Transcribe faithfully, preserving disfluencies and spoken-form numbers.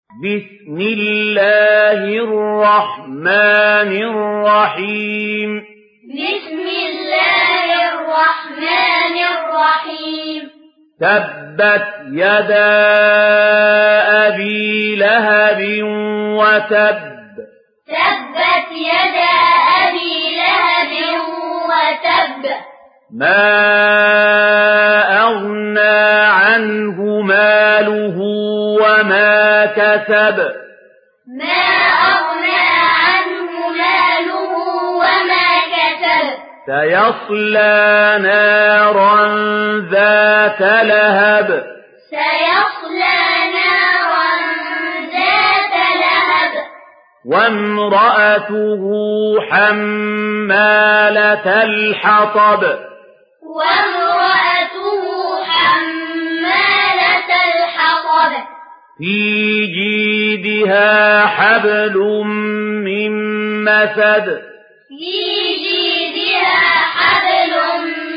بسم الله الرحمن الرحيم بسم الله الرحمن الرحيم تبت يدا أبي لهب وتب تبت يدا أبي لهب وتب ما أغنى عنه ماله وما كسب ما أغنى عنه ماله وما كسب سيصلى نارا ذات لهب سيصلى نارا ذات لهب وامرأته حمالة الحطب وامرأته حمالة الحطب في جيدها حبل من مسد في جيدها حبل